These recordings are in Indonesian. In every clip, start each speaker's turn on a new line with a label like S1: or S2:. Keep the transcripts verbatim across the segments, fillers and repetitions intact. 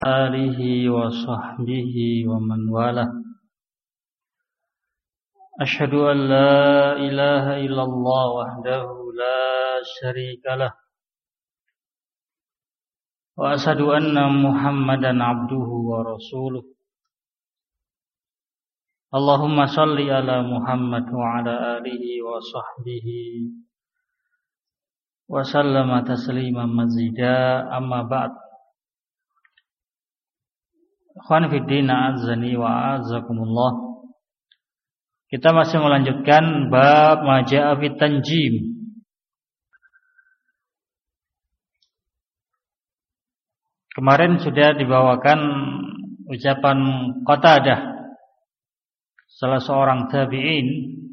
S1: alihi wa sahbihi wa man walah. Asyhadu an la ilaha illallah wahdahu la syarikalah wa asyhadu anna Muhammadan abduhu wa rasuluh. Allahumma shalli ala Muhammad wa ala alihi wa sahbihi wa sallama tasliman mazida, amma ba'd. Ikhwan fiddin, a'azzani wa a'azzakumullah. Kita masih melanjutkan bab ma ja'a fit tanjim. Kemarin sudah dibawakan ucapan Qatadah, salah seorang tabi'in.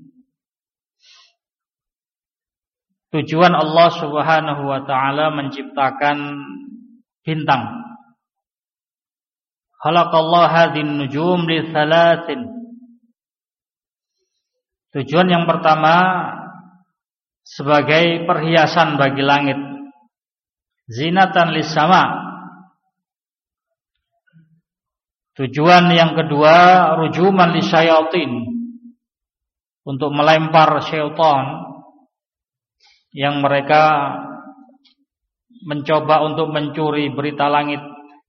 S1: Tujuan Allah Subhanahu wa ta'ala menciptakan bintang. Khalaqallahu hadhin nujum li thalathin. Tujuan yang pertama sebagai perhiasan bagi langit, zinatan lis sama. Tujuan yang kedua rujuman lisyayatin, untuk melempar syaitan yang mereka mencoba untuk mencuri berita langit.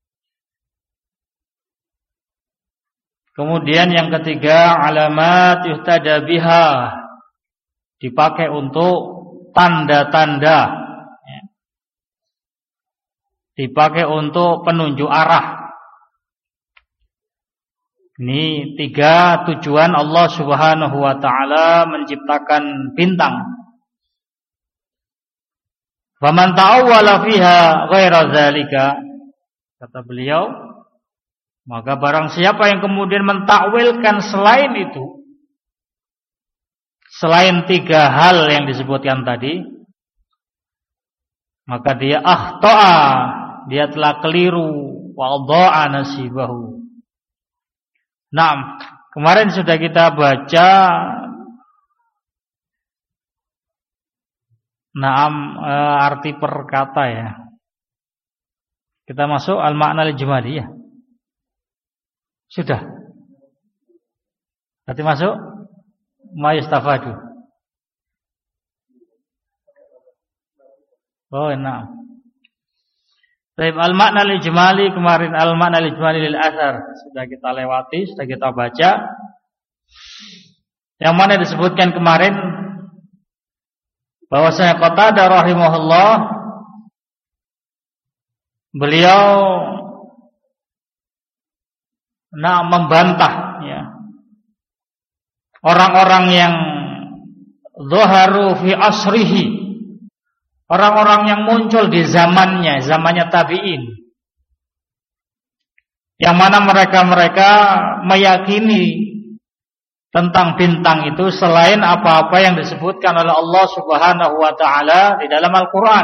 S1: Kemudian yang ketiga alamat yuhtada biha, dipakai untuk tanda-tanda, dipakai untuk penunjuk arah. Ini tiga tujuan Allah Subhanahu wa ta'ala menciptakan bintang. Faman ta'awwala fiha ghaira dzalika, kata beliau, maka barang siapa yang kemudian mentakwilkan selain itu, selain tiga hal yang disebutkan tadi, maka dia akhta'a, dia telah keliru, wa dha'a nasibahu. Nah, kemarin sudah kita baca Naam e, arti per kata ya. Kita masuk al-makna al-ijmali ya. Sudah. Nanti masuk ma yustafadu. Oh, nah. Baik, al-makna al-ijmali kemarin, al-makna al-ijmali lil athar sudah kita lewati, sudah kita baca. Yang mana disebutkan kemarin bahwasanya Qatadah rahimahullah, beliau nah membantah ya orang-orang yang zaharu fi asrihi, orang-orang yang muncul di zamannya, zamannya tabi'in, yang mana mereka-mereka meyakini tentang bintang itu selain apa-apa yang disebutkan oleh Allah Subhanahu wa ta'ala di dalam Al-Quran.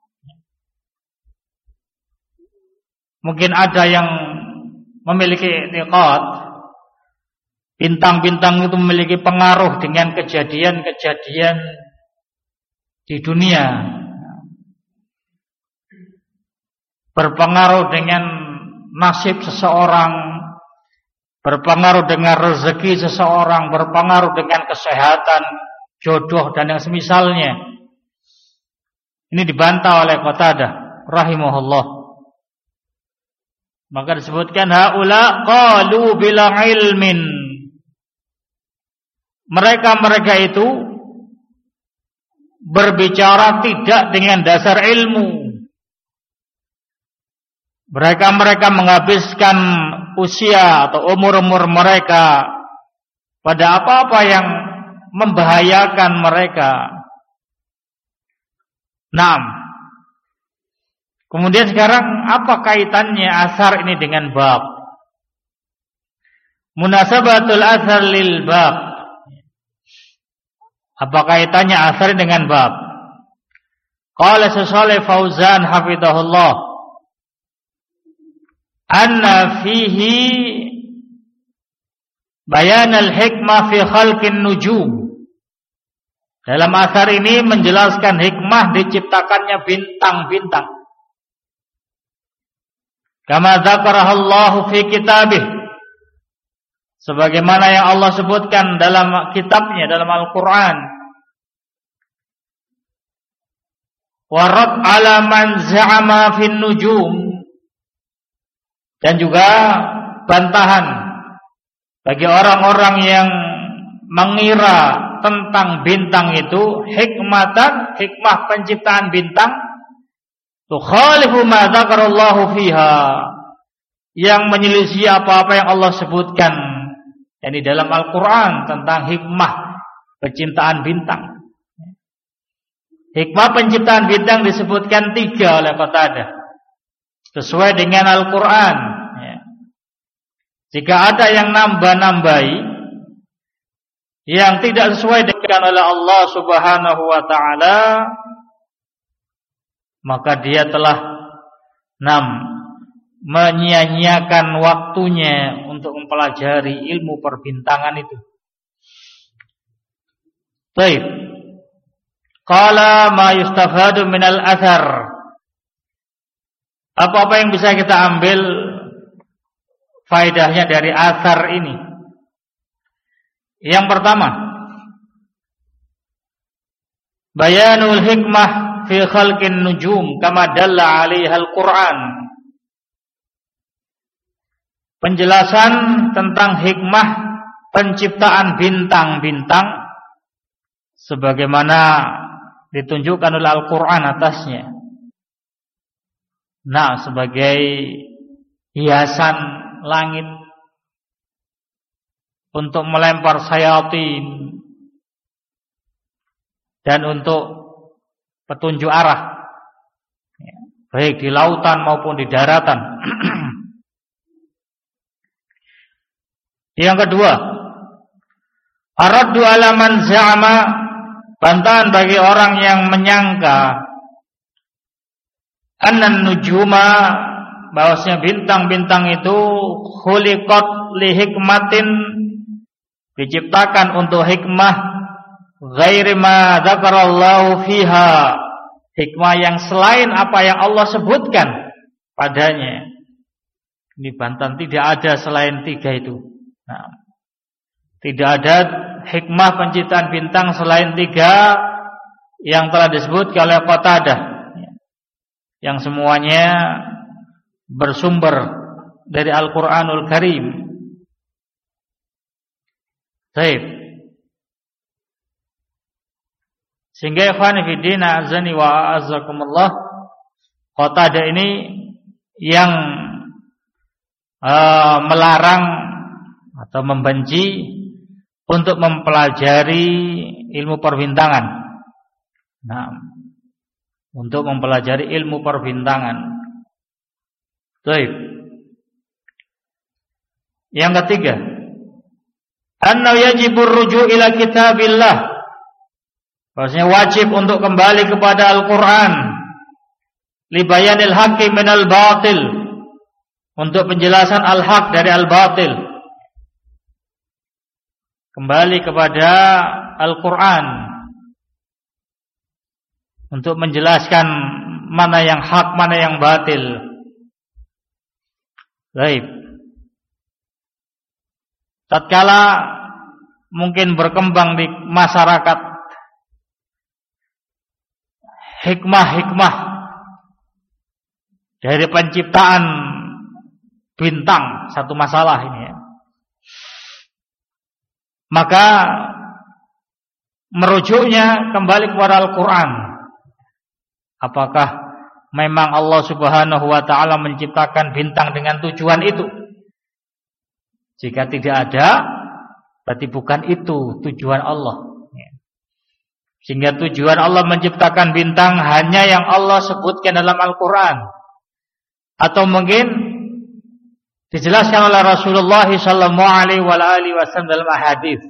S1: Mungkin ada yang memiliki i'tiqad bintang-bintang itu memiliki pengaruh dengan kejadian-kejadian di dunia, berpengaruh dengan nasib seseorang, berpengaruh dengan rezeki seseorang, berpengaruh dengan kesehatan, jodoh dan yang semisalnya. Ini dibantah oleh Qatadah rahimahullah. Maka disebutkan haula qalu bila ilmin. Mereka-mereka itu berbicara tidak dengan dasar ilmu. Mereka-mereka menghabiskan usia atau umur-umur mereka pada apa-apa yang membahayakan mereka. Naam. Kemudian sekarang apa kaitannya asar ini dengan bab? Munasabatul asar lil bab. Apa kaitannya asar dengan bab? Qala Syaikh Fauzan hafizahullah, anna fihi bayan al-hikmah fi khalqin nujum. Dalam asar ini menjelaskan hikmah diciptakannya bintang-bintang. kama dzakarahallahu fi kitabih, sebagaimana yang Allah sebutkan dalam kitabnya, dalam Al-Qur'an. Wa rad 'ala man za'ama fin nujum, dan juga bantahan bagi orang-orang yang mengira tentang bintang itu hikmatan, hikmah penciptaan bintang, tukhalifu ma dzakarallahu fiha, yang menyelisih apa-apa yang Allah sebutkan yakni dalam Al-Qur'an tentang hikmah penciptaan bintang. Hikmah penciptaan bintang disebutkan tiga oleh Qatadah, sesuai dengan Al-Qur'an. Jika ada yang nambah-nambahi yang tidak sesuai dengan oleh Allah Subhanahu wa taala, maka dia telah enam menyia-nyiakan waktunya untuk mempelajari ilmu perbintangan itu. Baik. Qala ma yustafadu minal athar. Apa-apa yang bisa kita ambil faedahnya dari athar ini? Yang pertama, bayanul hikmah fi khalqin nujum kama dalla 'alaiha al-Qur'an. Penjelasan tentang hikmah penciptaan bintang-bintang sebagaimana ditunjukkan oleh Al-Qur'an atasnya. Nah, sebagai hiasan langit untuk melempar sayatin dan untuk petunjuk arah, baik di lautan maupun di daratan. Yang kedua, araddu ala man za'ama, bantahan bagi orang yang menyangka annan nujuma, bahwasanya bintang-bintang itu khuliqat li hikmatin, diciptakan untuk hikmah, ghairi ma dzakarallahu fiha, hikmah yang selain apa yang Allah sebutkan padanya. Ini bantahan, tidak ada selain tiga itu. Nah, tidak ada hikmah penciptaan bintang selain tiga yang telah disebutkan oleh Qatadah, yang semuanya bersumber dari Al-Qur'anul Karim. Baik. Sehingga ikhwan fillah azani wa azzakumullah, Qatadah ini yang uh, melarang atau membenci untuk mempelajari ilmu perbintangan. Nah, untuk mempelajari ilmu perbintangan. Baik. Yang ketiga, anna yajibur ruju' ila kitabillah, bahwasanya wajib untuk kembali kepada Al-Qur'an, li bayanil haqqi minal batil, untuk penjelasan al-haq dari al-batil. Kembali kepada Al-Qur'an untuk menjelaskan mana yang hak, mana yang batil. Baik. Tatkala mungkin berkembang di masyarakat hikmah-hikmah dari penciptaan bintang, satu masalah ini ya, maka merujuknya kembali kepada Al-Qur'an. Apakah memang Allah Subhanahu wa taala menciptakan bintang dengan tujuan itu? Jika tidak ada, berarti bukan itu tujuan Allah. Sehingga tujuan Allah menciptakan bintang hanya yang Allah sebutkan dalam Al-Qur'an, atau mungkin dijelaskan oleh Rasulullah sallallahu alaihi wasallam dalam hadis.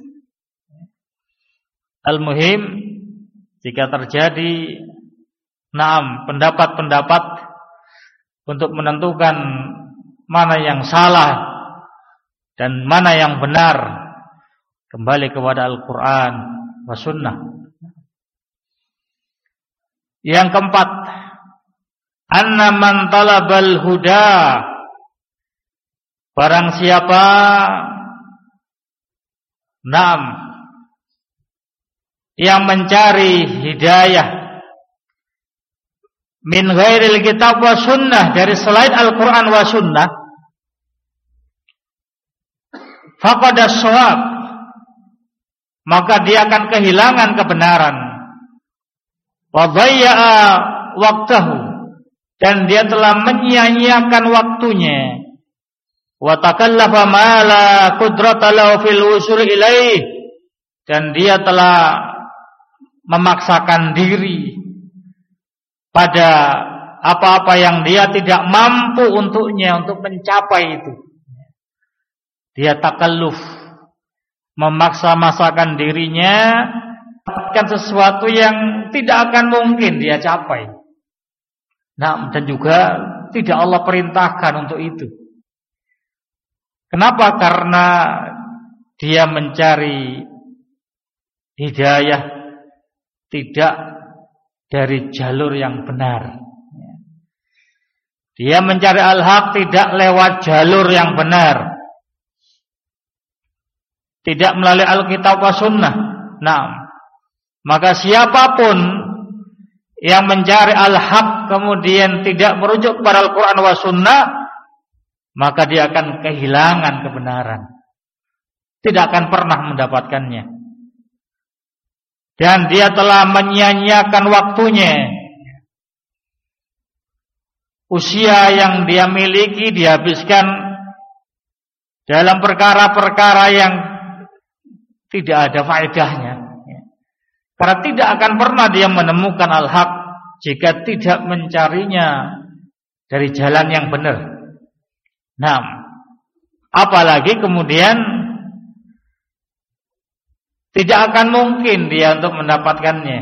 S1: Al-muhim, jika terjadi naam pendapat-pendapat untuk menentukan mana yang salah dan mana yang benar, kembali kepada Al-Qur'an wa sunnah. Yang keempat, anna man talabal huda barang siapa Naam yang mencari hidayah min ghairil kitab wa sunnah, dari selain Al-Quran wa sunnah, faqad as-shawab, maka dia akan kehilangan kebenaran. Wa dhayya'a waqtahu, dan dia telah menyia-nyiakan waktunya. Wa takallafa ma la qudrata lahu fil wusul ilaih, dan dia telah memaksakan diri pada apa-apa yang dia tidak mampu untuknya untuk mencapai itu. Dia takalluf, memaksa-maksakan dirinya mendapatkan sesuatu yang tidak akan mungkin dia capai. Nah, dan juga tidak Allah perintahkan untuk itu. Kenapa? Karena dia mencari hidayah tidak dari jalur yang benar. Dia mencari al-haq tidak lewat jalur yang benar, tidak melalui Alkitab wa sunnah. Nah, maka siapapun yang mencari al-haq kemudian tidak merujuk kepada Al-Quran wa sunnah, maka dia akan kehilangan kebenaran, tidak akan pernah mendapatkannya. Dan dia telah menyia-nyiakan waktunya. Usia yang dia miliki dihabiskan dalam perkara-perkara yang tidak ada faedahnya. Karena tidak akan pernah dia menemukan al-haq jika tidak mencarinya dari jalan yang benar. Nah, apalagi kemudian tidak akan mungkin dia untuk mendapatkannya.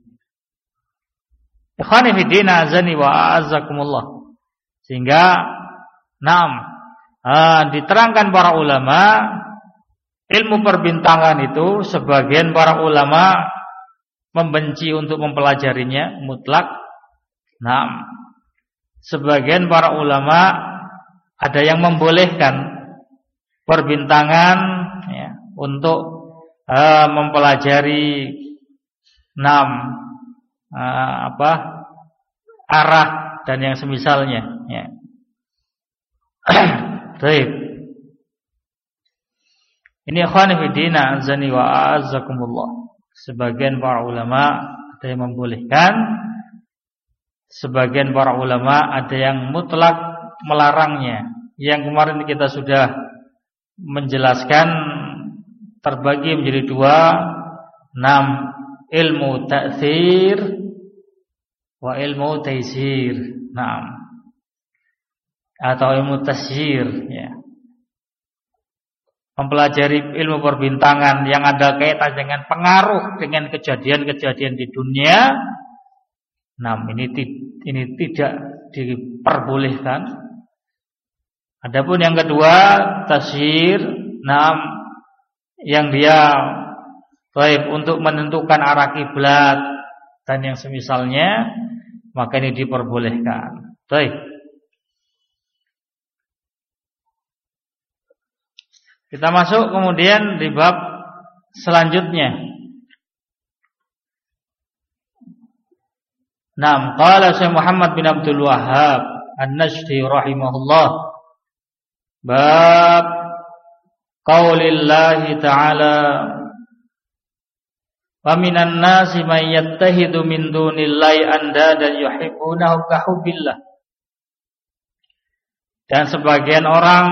S1: Ikhwani fi din, azani wa azakumullah. Sehingga naam, ah, diterangkan para ulama, ilmu perbintangan itu sebagian para ulama membenci untuk mempelajarinya mutlak. Naam, sebagian para ulama ada yang membolehkan perbintangan ya, untuk Uh, mempelajari enam uh, apa arah dan yang semisalnya. Ya. Baik. Ini ikhwan fillah azani wa azakumullah. Sebagian para ulama ada yang membolehkan, sebagian para ulama ada yang mutlak melarangnya. Yang kemarin kita sudah menjelaskan terbagi menjadi dua, enam, ilmu ta'thir wa ilmu taysir, enam, atau ilmu tasyir, ya. Mempelajari ilmu perbintangan yang ada kaitan dengan pengaruh dengan kejadian-kejadian di dunia, enam, ini ini tidak diperbolehkan. Adapun yang kedua, tasyir, enam, yang dia baik untuk menentukan arah kiblat dan yang semisalnya, maka ini diperbolehkan. Baik. Kita masuk kemudian di bab selanjutnya. Naam, qala Syekh Muhammad bin Abdul Wahhab An-Najdi rahimahullah, bab qaulillahi ta'ala, wa minan nasi man yattahidu min dunillahi andadan yuhibbunahum ka hubbillah. Dan sebagian orang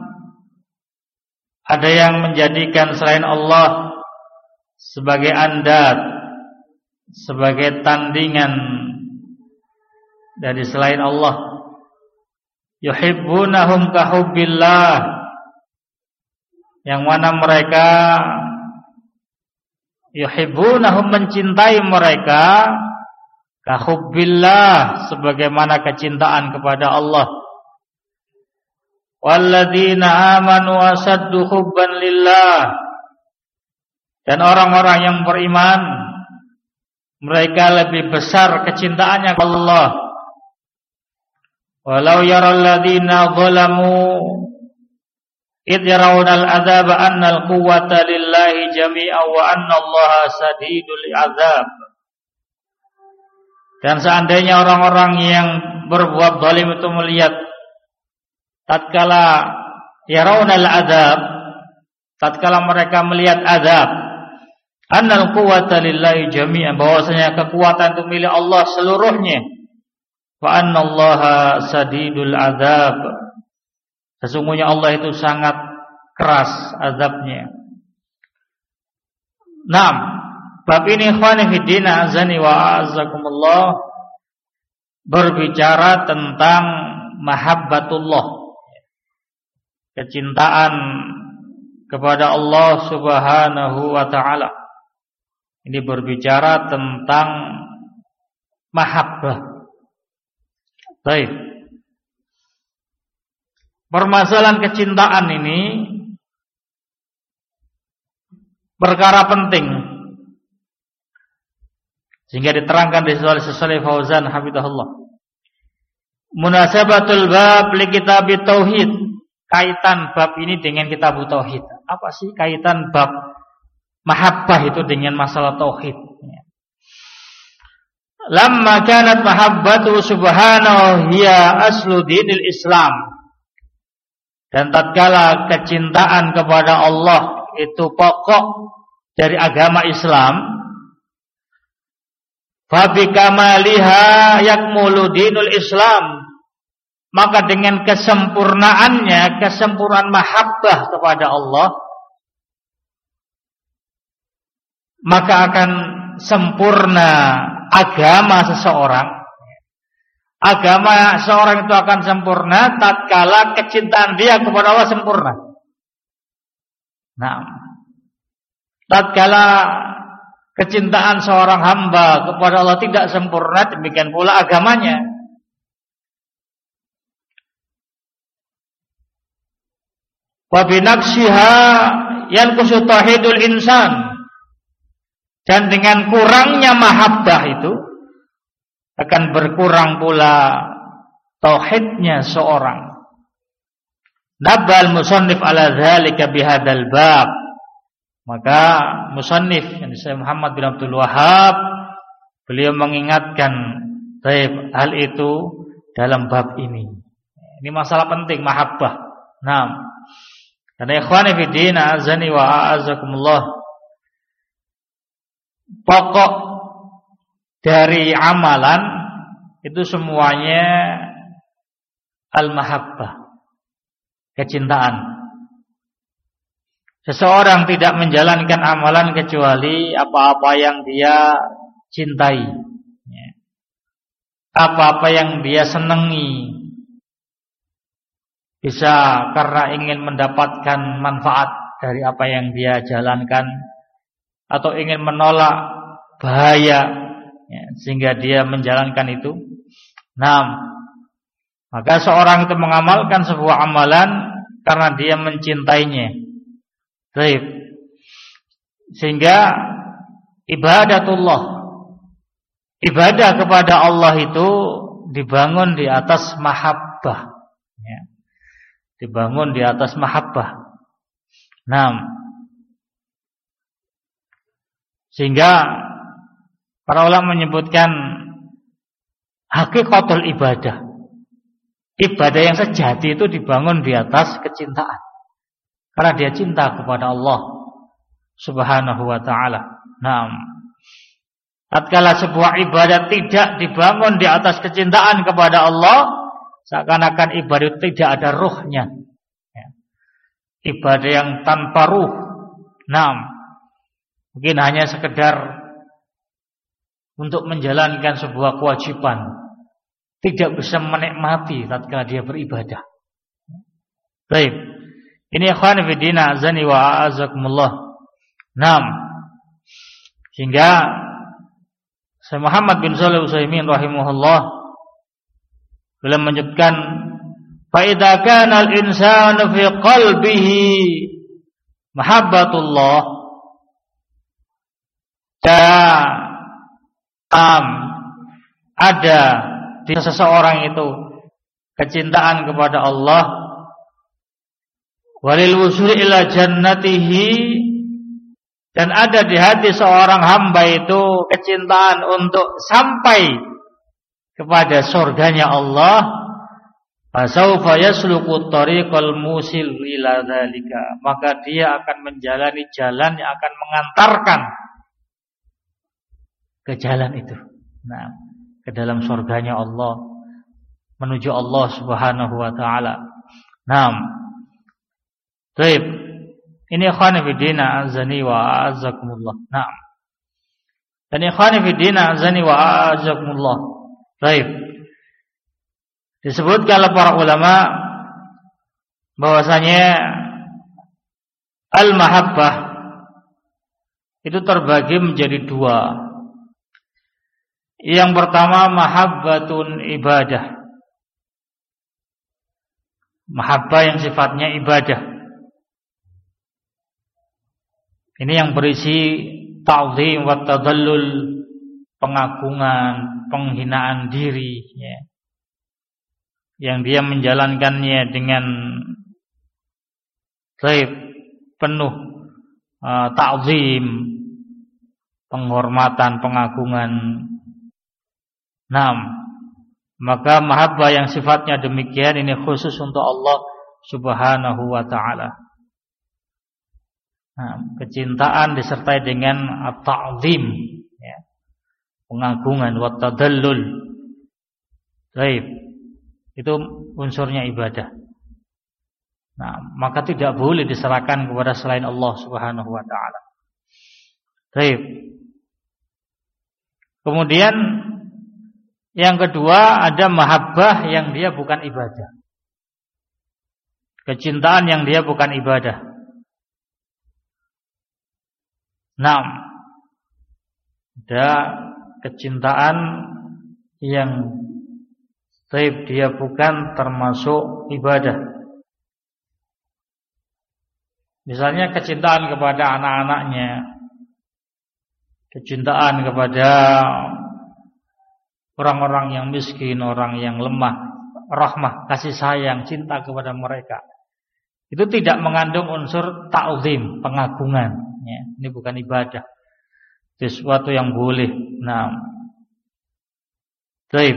S1: ada yang menjadikan selain Allah sebagai andad, sebagai tandingan dari selain Allah. Yuhibbunahum ka hubbillah, yang mana mereka yuhibbunahum mencintai mereka ka hubbillah, sebagaimana kecintaan kepada Allah. Walladzina amanu asaddu hubban lillah, dan orang-orang yang beriman mereka lebih besar kecintaannya kepada Allah. Walau yaral ladzina zalamu idh yarawna al-'adzaba anna al-quwwata lillahi jami'an wa anna Allaha sadidul 'adzab. Dan seandainya orang-orang yang berbuat zalim itu melihat tatkala yarawna al-'adzab, tatkala mereka melihat azab, annal quwwata lillahi jami'an, bahwasanya kekuatan itu milik Allah seluruhnya, wa annallaha sadidul adzab, sesungguhnya Allah itu sangat keras azabnya. Naam, bab ini ikhwani fiddin azani wa a'azzakumullah berbicara tentang mahabbatullah, kecintaan kepada Allah Subhanahu wa taala. Ini berbicara tentang mahabbah. Baik. Permasalahan kecintaan ini perkara penting, sehingga diterangkan di Syekh Shalih Fauzan hafizahullah. Munasabatul bab li kitab tauhid. Kaitan bab ini dengan kitab tauhid. Apa sih kaitan bab mahabbah itu dengan masalah tauhid? Lamma kanat mahabbatu subhanahu hiya aslu dinil Islam. Dan tatkala kecintaan kepada Allah itu pokok dari agama Islam, fa bi kamaliha yakmulu dinul Islam, maka dengan kesempurnaannya, kesempurnaan mahabbah kepada Allah, maka akan sempurna agama seseorang. Agama seorang itu akan sempurna tatkala kecintaan dia kepada Allah sempurna. Nah, tatkala kecintaan seorang hamba kepada Allah tidak sempurna, demikian pula agamanya. Wa binaqsiha yanqusu tauhidul insan, dan dengan kurangnya mahabbah itu akan berkurang pula tauhidnya seorang. Nabal musannif ala dzalika bihadzal bab, maka musannif yang Syekh Muhammad bin Abdul Wahhab beliau mengingatkan baik hal itu dalam bab ini. Ini masalah penting mahabbah. Nah, karena ikhwani fiddin azani wa a'azakumullah, pokok dari amalan itu semuanya al-mahabbah, kecintaan. Seseorang tidak menjalankan amalan kecuali apa-apa yang dia cintai, apa-apa yang dia senangi. Bisa karena ingin mendapatkan manfaat dari apa yang dia jalankan, atau ingin menolak bahaya, ya, sehingga dia menjalankan itu. Nah, maka seorang itu mengamalkan sebuah amalan karena dia mencintainya. Baik. Sehingga ibadatullah, ibadah kepada Allah itu dibangun di atas mahabbah, ya. Dibangun di atas mahabbah. Nah, sehingga para ulama menyebutkan hakikatul ibadah, ibadah yang sejati itu dibangun di atas kecintaan, karena dia cinta kepada Allah Subhanahu wa ta'ala. Nah, tatkala sebuah ibadah tidak dibangun di atas kecintaan kepada Allah, seakan-akan ibadah tidak ada ruhnya, ya. Ibadah yang tanpa ruh. Nah, mungkin hanya sekedar untuk menjalankan sebuah kewajiban, tidak bisa menikmati tatkala dia beribadah. Baik, ini ikhwan fillah azani wa a'azakumullah. Naam, sehingga Syekh Muhammad bin Shalih Al-Utsaimin rahimahullah beliau menyebutkan, fa idza kana al-insanu fi qalbihi mahabbatullah, am ada di seseorang itu kecintaan kepada Allah, walil wusuli ila jannatihi, dan ada di hati seorang hamba itu kecintaan untuk sampai kepada surganya Allah, fasaufa yasluku tariqal musil ila dzalika, maka dia akan menjalani jalan yang akan mengantarkan ke jalan itu. Nah, ke dalam surganya Allah, menuju Allah Subhanahu wa taala. Naam. Baik. Ini ikhwan fillah azani wa azakumullah. Naam. Dan ikhwan fillah azani wa azakumullah. Baik. Disebutkan oleh para ulama bahwasanya al-mahabbah itu terbagi menjadi dua. Yang pertama mahabbatun ibadah, mahabbah yang sifatnya ibadah. Ini yang berisi ta'zim wa tadallul, pengagungan, penghinaan diri, ya. Yang dia menjalankannya dengan baik, penuh uh, ta'zim, penghormatan, pengagungan. Naam. Maka mahabbah yang sifatnya demikian ini khusus untuk Allah Subhanahu wa taala. Nah, kecintaan disertai dengan at-ta'zim, ya, pengagungan, wa tadallul. Baik. Itu unsurnya ibadah. Nah, maka tidak boleh diserahkan kepada selain Allah Subhanahu wa taala. Baik. Kemudian yang kedua ada mahabbah yang dia bukan ibadah. Kecintaan yang dia bukan ibadah. Naam. Ada kecintaan yang baik dia bukan termasuk ibadah. Misalnya kecintaan kepada anak-anaknya, kecintaan kepada orang-orang yang miskin, orang yang lemah, rahmah, kasih sayang, cinta kepada mereka. Itu tidak mengandung unsur ta'zim, pengagungan, ya. Ini bukan ibadah. Itu sesuatu yang boleh. Nah, baik.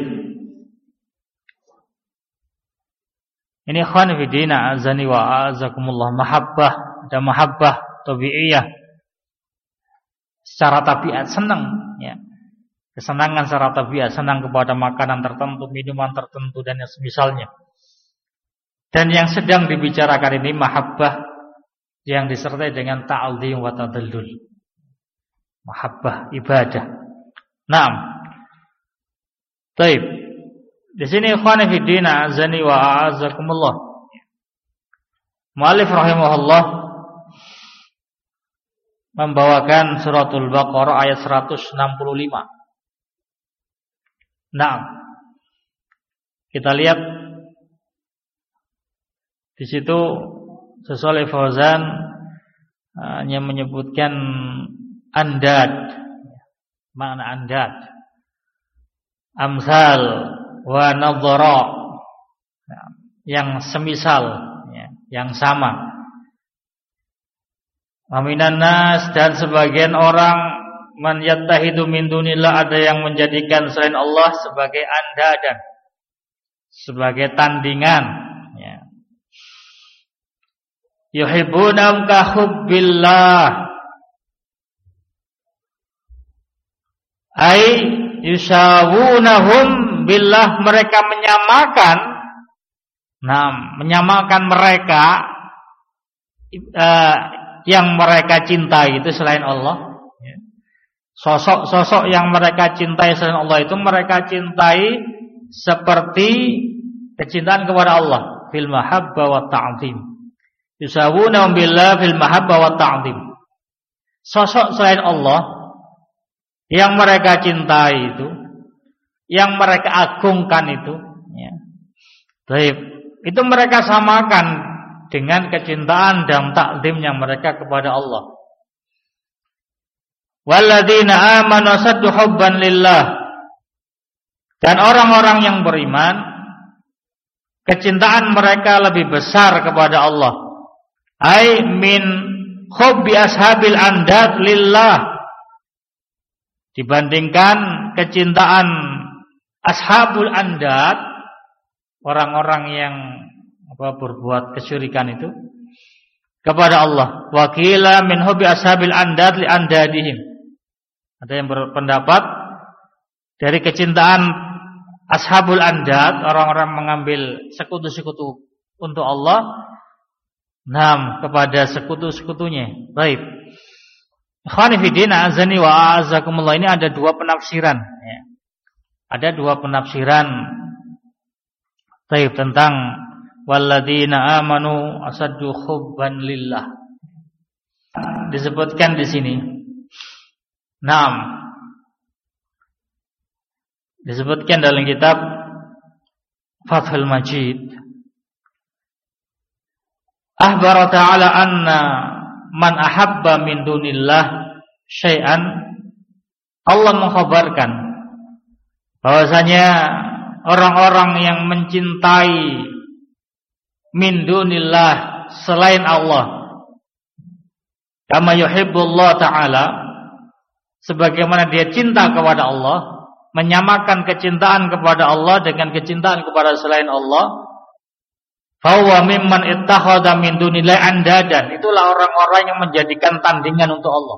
S1: Ini ikhwan fillah azani wa azakumullah, mahabbah, ada mahabbah tabi'iyah, secara tabiat senang, ya. Kesenangan secara tabiat, senang kepada makanan tertentu, minuman tertentu dan yang semisalnya. Dan yang sedang dibicarakan ini mahabbah yang disertai dengan ta'zim wa tadallul. Mahabbah ibadah. Naam. Baik. Di sini ikhwan fillah azani wa azakumullah. Mu'allif rahimahullah membawakan suratul Baqarah ayat seratus enam puluh lima. Nah, kita lihat di situ Syaikh Fauzan hanya menyebutkan andad, makna andad, amsal wa nadhara, yang semisal, yang sama. Aminan nas, dan sebagian orang man yattahidu min dunillah, ada yang menjadikan selain Allah sebagai andadan, sebagai tandingan, ya. Yuhibbunahum ka hubbillah, ai yusawunahum billah, mereka menyamakan, nah, menyamakan mereka uh, yang mereka cintai itu selain Allah. Sosok-sosok yang mereka cintai selain Allah itu mereka cintai seperti kecintaan kepada Allah, fil mahabbah wa ta'zim. Yusawuna billah fil mahabbah wa ta'zim. Sosok selain Allah yang mereka cintai itu, yang mereka agungkan itu, ya. Baik, itu mereka samakan dengan kecintaan dan ta'zim yang mereka kepada Allah. Walladzina amanu asaddu hubban lillah, dan orang-orang yang beriman kecintaan mereka lebih besar kepada Allah. Ai min hubbi ashabil andad lillah, dibandingkan kecintaan ashabul andad, orang-orang yang apa berbuat kesyirikan itu kepada Allah. Wakila min hubbi ashabil andad li andadihim. Ada yang berpendapat dari kecintaan ashabul andad, orang-orang mengambil sekutu-sekutu untuk Allah, nam kepada sekutu-sekutunya. Baik. Ikhwani fi din, azani wa a'azakumullah, ini ada dua penafsiran ya. Ada dua penafsiran baik tentang walladzina amanu asaddu hubban lillah. Disebutkan di sini. Naam. Disebutkan dalam kitab Fathul Majid, akhbara ta'ala anna man ahabba min dunillah syai'an, Allah mengkhabarkan bahwasanya orang-orang yang mencintai min dunillah selain Allah, kama yuhibbullah ta'ala, sebagaimana dia cinta kepada Allah, menyamakan kecintaan kepada Allah dengan kecintaan kepada selain Allah, fahuwa mimman ittakhadha min dunillahi andadan, itulah orang-orang yang menjadikan tandingan untuk Allah.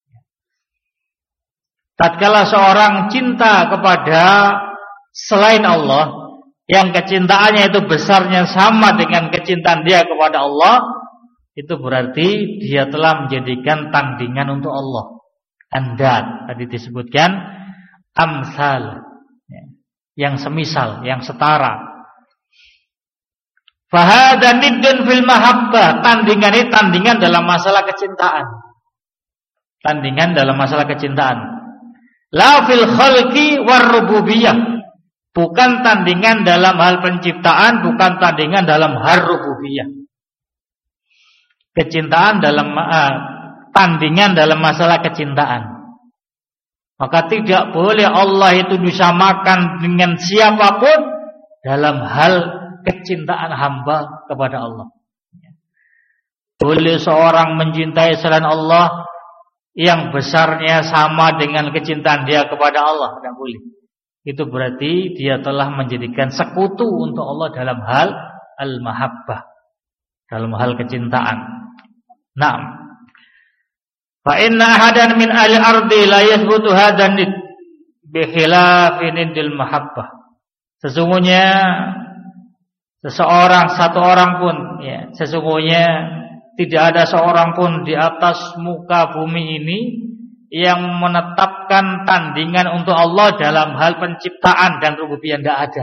S1: Tatkala seorang cinta kepada selain Allah, yang kecintaannya itu besarnya sama dengan kecintaan dia kepada Allah, itu berarti dia telah menjadikan tandingan untuk Allah. Andad tadi disebutkan amsal, yang semisal, yang setara. Fahada niddun fil mahabbah, tandingan ini tandingan dalam masalah kecintaan. Tandingan dalam masalah kecintaan. La fil khalqi war rububiyah, bukan tandingan dalam hal penciptaan, bukan tandingan dalam hal rububiyah. Kecintaan dalam uh, tandingan dalam masalah kecintaan. Maka tidak boleh Allah itu disamakan dengan siapapun dalam hal kecintaan hamba kepada Allah. Boleh seorang mencintai selain Allah yang besarnya sama dengan kecintaan dia kepada Allah, tidak boleh. Itu berarti dia telah menjadikan sekutu untuk Allah dalam hal al-mahabbah, dalam hal kecintaan. Naam. Fa inna ahadan min ahli ardi la yathbutu hadan nid bi khilafi nidil mahabbah. Sesungguhnya seseorang, satu orang pun ya, sesungguhnya tidak ada seorang pun di atas muka bumi ini yang menetapkan tandingan untuk Allah dalam hal penciptaan dan rububiyah, tidak ada.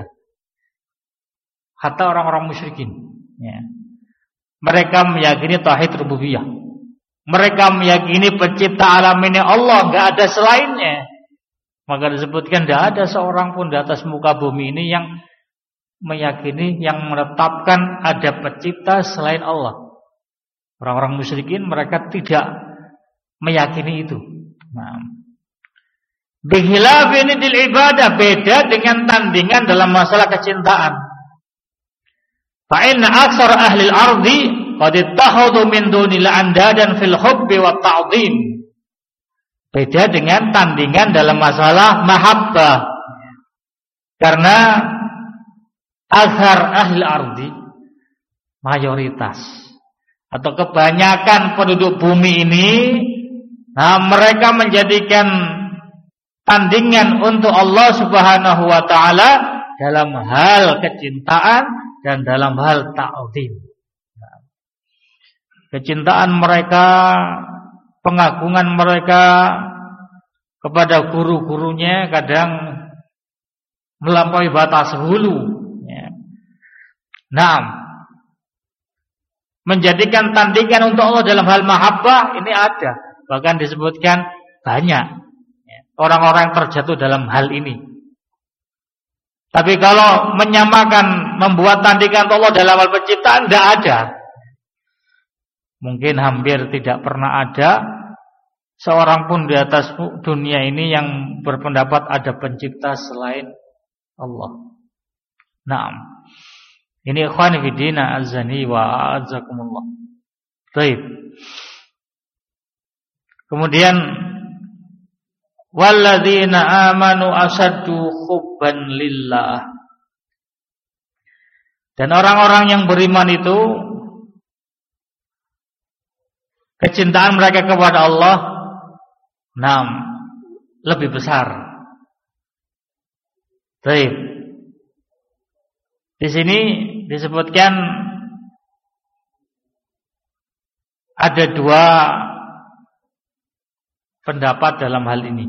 S1: Hatta orang-orang musyrikin ya. Mereka meyakini tauhid rububiyah. Mereka meyakini pencipta alam ini Allah, enggak ada selainnya. Maka disebutkan tidak ada seorang pun di atas muka bumi ini yang meyakini, yang menetapkan ada pencipta selain Allah. Orang-orang musyrikin mereka tidak meyakini itu. Nah, bihilafi nidil ibadah, beda dengan tandingan dalam masalah kecintaan. Fa inna aktsar ahli al-ardi qad ittakhadhu min dunillah andadan fil hubbi wat ta'dhim. Beda dengan tandingan dalam masalah mahabbah. Karena aktsar ahli ardi, mayoritas atau kebanyakan penduduk bumi ini, nah mereka menjadikan tandingan untuk Allah Subhanahu wa taala dalam hal kecintaan dan dalam hal ta'zim. Kecintaan mereka, pengagungan mereka kepada guru-gurunya kadang melampaui batas hulu ya. Nah, menjadikan tandingan untuk Allah dalam hal mahabbah ini ada, bahkan disebutkan banyak ya, orang-orang terjatuh dalam hal ini. Tapi kalau menyamakan, membuat tandingan untuk Allah dalam hal penciptaan, tidak ada. Mungkin hampir tidak pernah ada seorang pun di atas dunia ini yang berpendapat ada pencipta selain Allah. Naam. Ini ikhwani fi din, azani wa azakumullah. Baik. Kemudian walladzina amanu asaddu hubban lillah. Dan orang-orang yang beriman itu kecintaan mereka kepada Allah enam lebih besar. Baik. Di sini disebutkan ada dua pendapat dalam hal ini.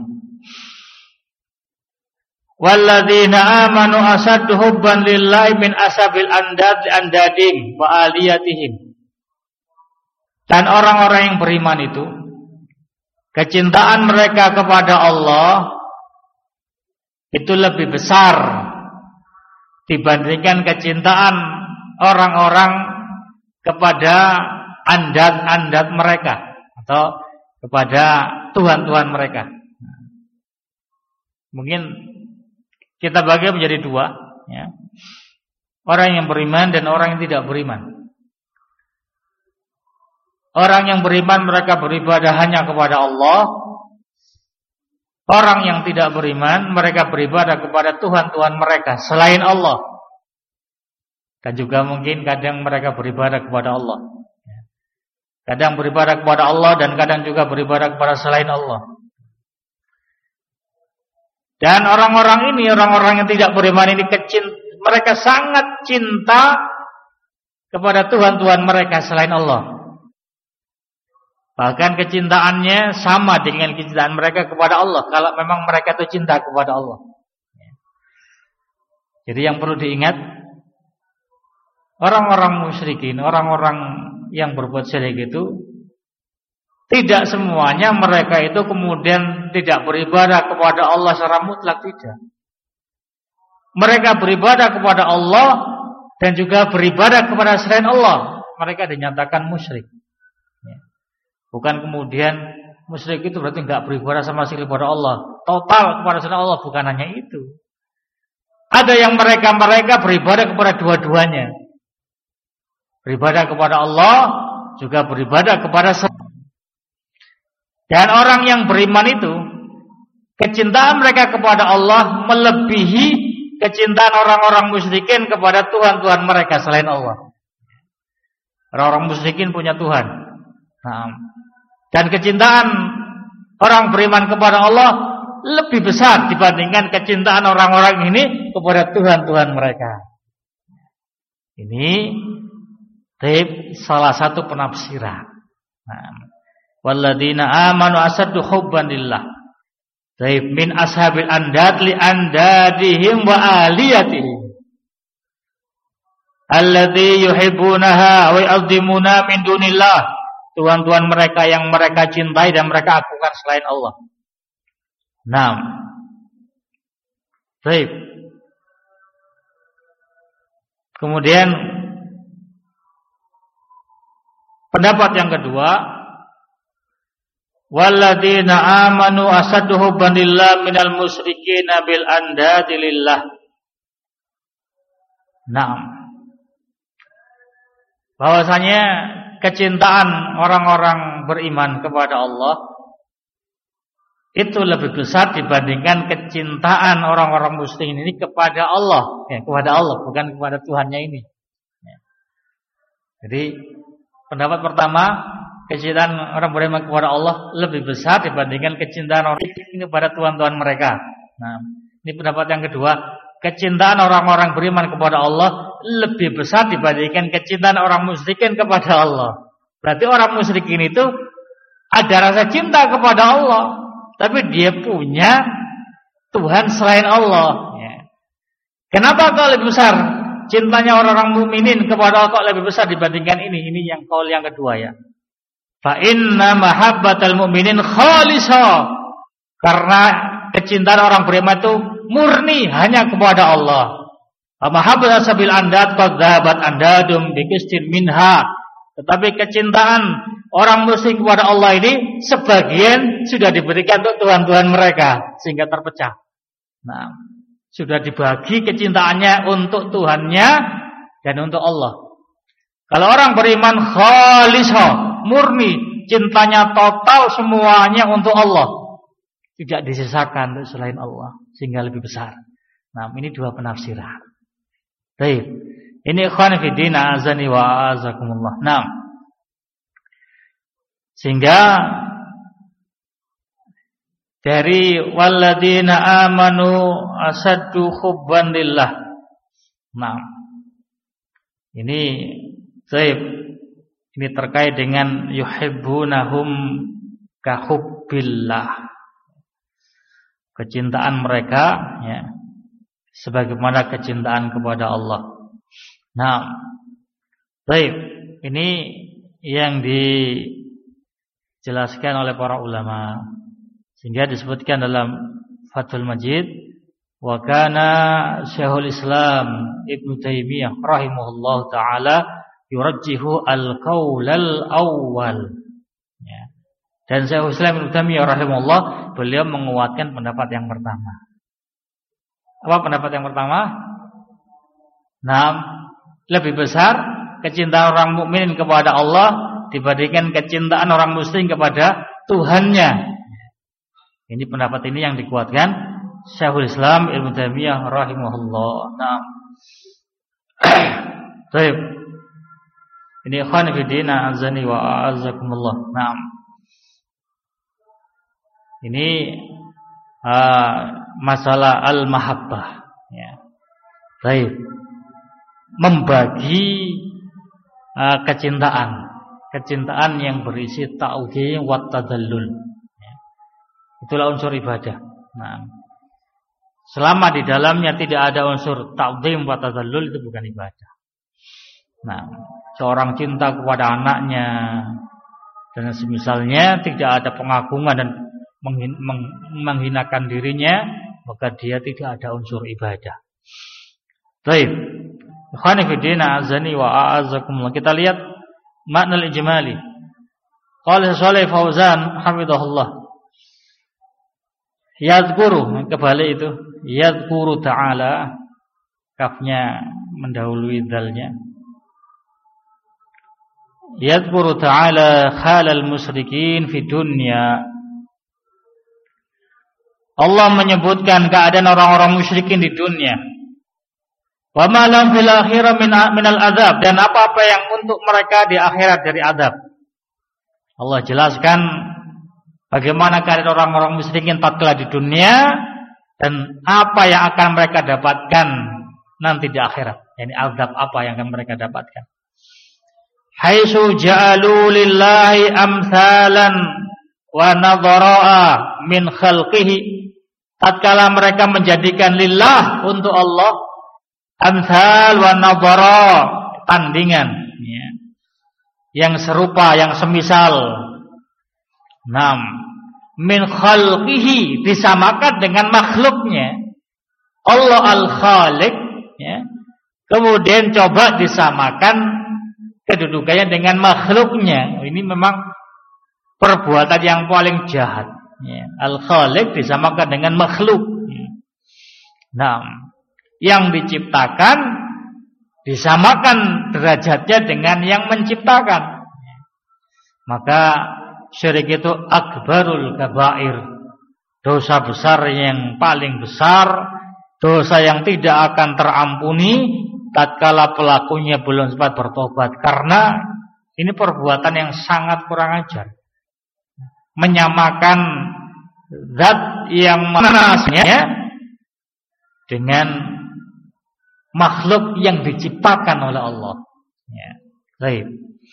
S1: Walladzina amanu asaddu hubban lillahi min asabil andad andadim wa aliyatihim. Dan orang-orang yang beriman itu kecintaan mereka kepada Allah itu lebih besar dibandingkan kecintaan orang-orang kepada andad-andad mereka atau kepada tuhan-tuhan mereka. Mungkin kita bagi menjadi dua, ya. Orang yang beriman dan orang yang tidak beriman. Orang yang beriman mereka beribadah hanya kepada Allah. Orang yang tidak beriman mereka beribadah kepada tuhan-tuhan mereka selain Allah. Dan juga mungkin kadang mereka beribadah kepada Allah. Kadang beribadah kepada Allah dan kadang juga beribadah kepada selain Allah. Dan orang-orang ini, orang-orang yang tidak beriman ini kecil, mereka sangat cinta kepada tuhan-tuhan mereka selain Allah. Bahkan kecintaannya sama dengan kecintaan mereka kepada Allah, kalau memang mereka itu cinta kepada Allah. Jadi yang perlu diingat, orang-orang musyrikin, orang-orang yang berbuat syirik itu tidak semuanya mereka itu kemudian tidak beribadah kepada Allah secara mutlak, tidak. Mereka beribadah kepada Allah dan juga beribadah kepada selain Allah. Mereka dinyatakan musyrik. Bukan kemudian musyrik itu berarti enggak beribadah sama sekali kepada Allah, total kepada selain Allah, bukan hanya itu. Ada yang mereka-mereka beribadah kepada dua-duanya. Beribadah kepada Allah juga beribadah kepada selain. Dan orang yang beriman itu kecintaan mereka kepada Allah melebihi kecintaan orang-orang musyrikin kepada tuhan-tuhan mereka selain Allah. Orang-orang musyrikin punya Tuhan. Nah, dan kecintaan orang beriman kepada Allah lebih besar dibandingkan kecintaan orang-orang ini kepada tuhan-tuhan mereka. Ini salah satu penafsiran. Nah, walladzina amanu asaddu hubban lillah. Taib min ashabil andad li andadihim wa aliyatihim. Alladzi yuhibbunaha wa yu'azzimuna min dunillah. Tuhan-tuhan mereka yang mereka cintai dan mereka agungkan selain Allah. Naam. Taib. Kemudian pendapat yang kedua, walladzina amanu asaddu hubban lillah minal musyrikin bil andadi lillah. Naam. Bahwasanya kecintaan orang-orang beriman kepada Allah itu lebih besar dibandingkan kecintaan orang-orang musyrikin ini kepada Allah, ya, kepada Allah, bukan kepada Tuhannya ini. Ya. Jadi pendapat pertama, kecintaan orang beriman kepada Allah lebih besar dibandingkan kecintaan orang musyrikin kepada tuhan-tuhan mereka. Nah, ini pendapat yang kedua, kecintaan orang-orang beriman kepada Allah lebih besar dibandingkan kecintaan orang musyrikin kepada Allah. Berarti orang musyrikin itu ada rasa cinta kepada Allah, tapi dia punya Tuhan selain Allah. Ya. Kenapa kok lebih besar cintanya orang-orang mukminin kepada Allah kok lebih besar dibandingkan ini? Ini yang kaul yang kedua ya. Fa inna mahabbatal mu'minin khalisah. Karena kecintaan orang beriman itu murni hanya kepada Allah. Wa mahabbatul sabil andad qad dhahabat andadum biqistin minha. Tetapi kecintaan orang musyrik kepada Allah ini sebagian sudah diberikan untuk tuhan-tuhan mereka sehingga terpecah. Nah, sudah dibagi kecintaannya untuk Tuhannya dan untuk Allah. Kalau orang beriman khalisah, murni, cintanya total semuanya untuk Allah. Tidak disisakan untuk selain Allah sehingga lebih besar. Nah, ini dua penafsiran. Baik. Ini ikhwan fi din azani wa azakumullah. Nah. Sehingga dari walladzina amanu asaddu hubban lillah. Nah. Ini baik. Ini terkait dengan yuhibbunahum ka hubbillah. Kecintaan mereka ya sebagaimana kecintaan kepada Allah. Nah, baik, ini yang dijelaskan oleh para ulama sehingga disebutkan dalam Fathul Majid wa kana Syekhul Islam Ibnu Taimiyah rahimahullahu taala yurajjihu al-qaulal awwal. Ya. Dan Syekhul Islam Ibnu Taimiyah rahimahullah beliau menguatkan pendapat yang pertama. Apa pendapat yang pertama? Nah, lebih besar kecintaan orang mukmin kepada Allah dibandingkan kecintaan orang muslim kepada Tuhannya. Ini pendapat ini yang dikuatkan Syekhul Islam Ibnu Taimiyah rahimahullah. Nah. Baik. Ini ikhwan fi din azani wa azakumullah. Nah. Ini uh, masalah al-mahabbah ya. Baik. Membagi uh, kecintaan, kecintaan yang berisi ta'dhim wa tadallul. Ya. Itulah unsur ibadah. Nah, selama di dalamnya tidak ada unsur ta'dhim wa tadallul itu bukan ibadah. Nah, seorang cinta kepada anaknya dan semisalnya tidak ada pengagungan dan menghinakan dirinya, maka dia tidak ada unsur ibadah. Baik. Ikhwani fi din azani wa a'azakumullah. Kita lihat makna al-ijmali. Qala Shalih Fauzan hafizahullah. Yadhkuru, kebalik itu. Yadhkuru ta'ala. Kafnya mendahului dzalnya. Yadhkuru ta'ala khalal musyrikin fi dunya. Allah menyebutkan keadaan orang-orang musyrikin di dunia. Wa ma lahum fil akhirah min minal azab, dan apa-apa yang untuk mereka di akhirat dari azab. Allah jelaskan bagaimana keadaan orang-orang musyrikin tatkala di dunia dan apa yang akan mereka dapatkan nanti di akhirat. Yani azab apa yang akan mereka dapatkan. Haitsu ja'alu lillahi amsalan wa nadhara'a min khalqihi. Tatkala mereka menjadikan lillah untuk Allah amsal wa nadhara, tandingan ya, yang serupa, yang semisal. Nam min khalqihi, disamakan dengan makhluknya. Allah al-Khaliq ya. Kemudian coba disamakan kedudukannya dengan makhluknya. Ini memang perbuatan yang paling jahat ya. Al-Khaliq disamakan dengan makhluk ya. Nah, yang diciptakan disamakan derajatnya dengan yang menciptakan. Maka syirik itu akbarul kabair, dosa besar yang paling besar, dosa yang tidak akan terampuni tatkala pelakunya belum sempat bertobat. Karena ini perbuatan yang sangat kurang ajar, menyamakan zat yang manasnya dengan makhluk yang diciptakan oleh Allah. Ya, baik.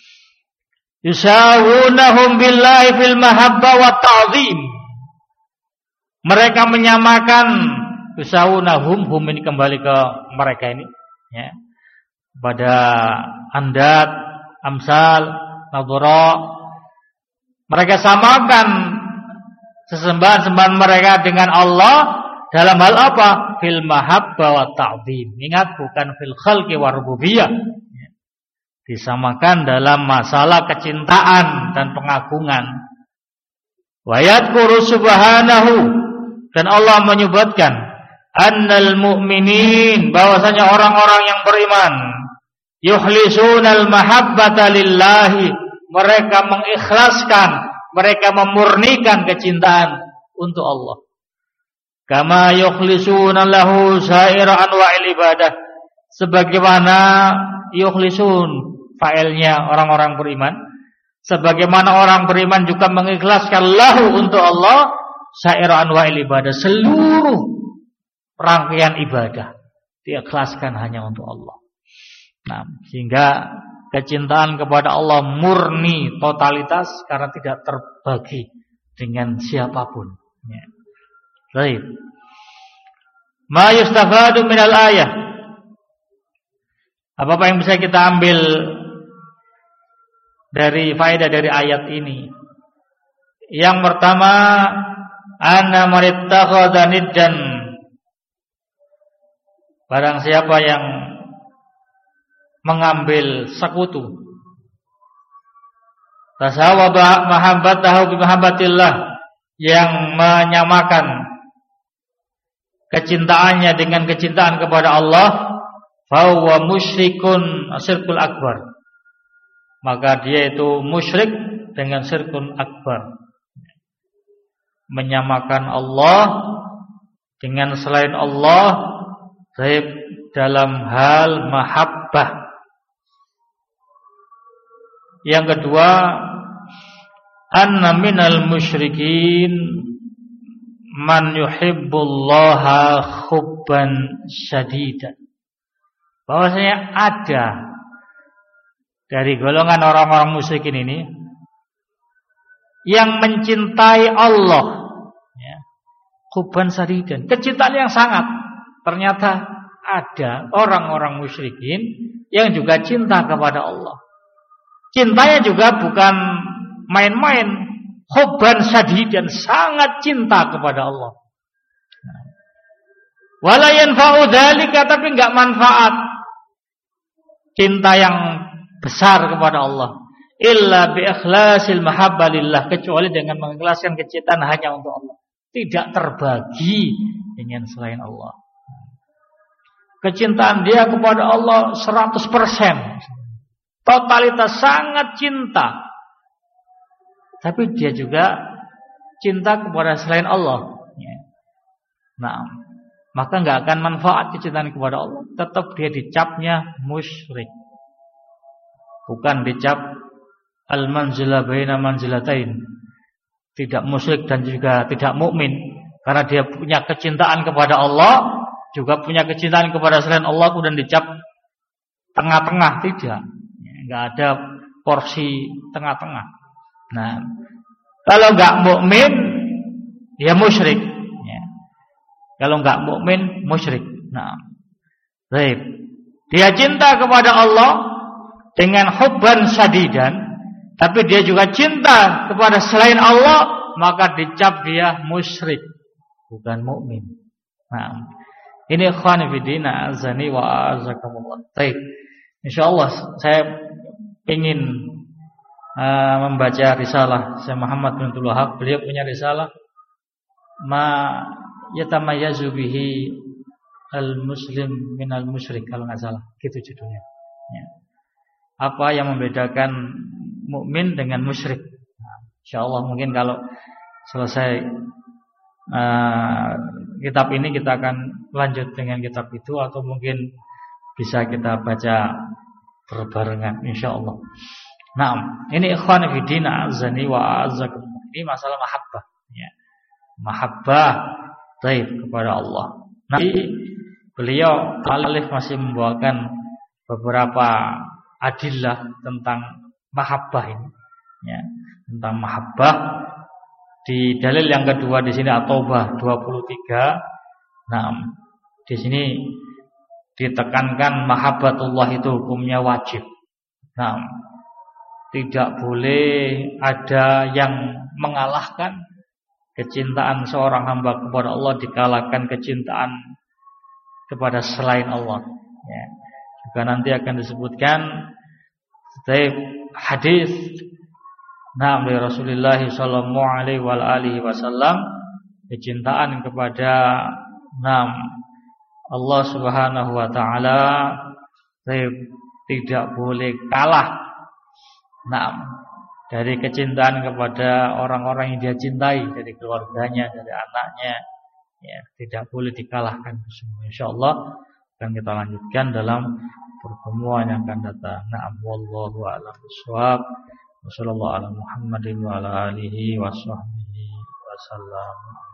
S1: Yusawunahum billahi fil mahabbah wa ta'zim. Mereka menyamakan yusawunahum, hum ini kembali ke mereka ini ya. Pada andat, amsal, nadhara. Mereka samakan sesembahan-sembahan mereka dengan Allah dalam hal apa? Fil mahabbah wa ta'zim. Ingat, bukan fil khalqi wa rububiyah. Disamakan dalam masalah kecintaan dan pengagungan. Wa yadhkuru subhanahu, dan Allah menyebutkan annal mu'minin, bahwasanya orang-orang yang beriman yuhlisunal mahabbata lillahi, mereka mengikhlaskan, mereka memurnikan kecintaan untuk Allah. Kama yukhlisuna lahu sa'ira anwa'il ibadah, sebagaimana yukhlisun fa'ilnya orang-orang beriman, sebagaimana orang beriman juga mengikhlaskan lahu untuk Allah sa'ira anwa'il ibadah, seluruh rangkaian ibadah diikhlaskan hanya untuk Allah. Nah, sehingga kecintaan kepada Allah murni totalitas karena tidak terbagi dengan siapapun. Ya. Baik. Ma yustafadu minal ayah. Apa-apa yang bisa kita ambil dari faedah dari ayat ini? Yang pertama, anna marittakhadha niddan, barang siapa yang mengambil sekutu, tasawwaba mahabbatahu bi mahabbatillah, yang menyamakan kecintaannya dengan kecintaan kepada Allah, fa huwa musyrikun syirkul akbar, maka dia itu musyrik dengan syirkun akbar, menyamakan Allah dengan selain Allah dalam hal mahabbah. Yang kedua, anna minal musyrikin man yuhibbullaha hubban syadidan, bahwasanya ada dari golongan orang-orang musyrikin ini yang mencintai Allah, ya, hubban syadidan, kecintaan yang sangat. Ternyata ada orang-orang musyrikin yang juga cinta kepada Allah. Cintanya juga bukan main-main, hubban syadidan, sangat cinta kepada Allah. Wala yanfa'u dzalika, tapi enggak manfaat cinta yang besar kepada Allah, illa bi ikhlasil mahabbah lillah, kecuali dengan mengikhlaskan kecintaan hanya untuk Allah, tidak terbagi dengan selain Allah. Kecintaan dia kepada Allah seratus persen, totalitas, sangat cinta. Tapi dia juga cinta kepada selain Allah. Nah, maka enggak akan manfaat kecintaan kepada Allah, tetap dia dicapnya musyrik. Bukan dicap al-manzilah baina manzilatain, tidak musyrik dan juga tidak mukmin, karena dia punya kecintaan kepada Allah, juga punya kecintaan kepada selain Allah, kemudian dicap tengah-tengah, tidak. Enggak ada porsi tengah-tengah. Nah, kalau enggak mukmin, dia musyrik. Ya. Kalau enggak mukmin, musyrik. Nah, baik. Dia cinta kepada Allah dengan hubban syadidan, tapi dia juga cinta kepada selain Allah, maka dicap dia musyrik, bukan mukmin. Nah, ini ikhwan fillah azani wa azakumullah. Baik. Insyaallah saya ingin uh, membaca risalah Syekh Muhammad bin Abdul Wahhab. Beliau punya risalah ma yatamayyazu bihi al-muslim minal musyrik, kalau enggak salah, gitu judulnya. Ya. Apa yang membedakan mukmin dengan musyrik? Nah, insyaallah mungkin kalau selesai uh, kitab ini kita akan lanjut dengan kitab itu, atau mungkin bisa kita baca berbarengan insyaallah. Nah, ini ikhwan fillah azani wa azakum. Ini masalah mahabbah, ya. Mahabbah taib kepada Allah. Nanti beliau alif masih membawakan beberapa adillah tentang mahabbah ini, ya, tentang mahabbah. Di dalil yang kedua di sini At-Taubah dua puluh tiga. Nah, di sini ditekankan mahabbatullah itu hukumnya wajib. Nah, tidak boleh ada yang mengalahkan kecintaan seorang hamba kepada Allah dikalahkan kecintaan kepada selain Allah. Ya. Juga nanti akan disebutkan setiap hadis Nabi Rasulullah sallallahu alaihi wasallam, kecintaan kepada nam Allah Subhanahu wa taala tidak boleh kalah nam dari kecintaan kepada orang-orang yang dia cintai, dari keluarganya, dari anaknya, ya, tidak boleh dikalahkan semua. Insyaallah akan kita lanjutkan dalam pertemuan yang akan datang. Na'am, wallahu a'lam bishawab. Wassallallahu ala Muhammadin wa ala alihi wa sahbihi wasallam.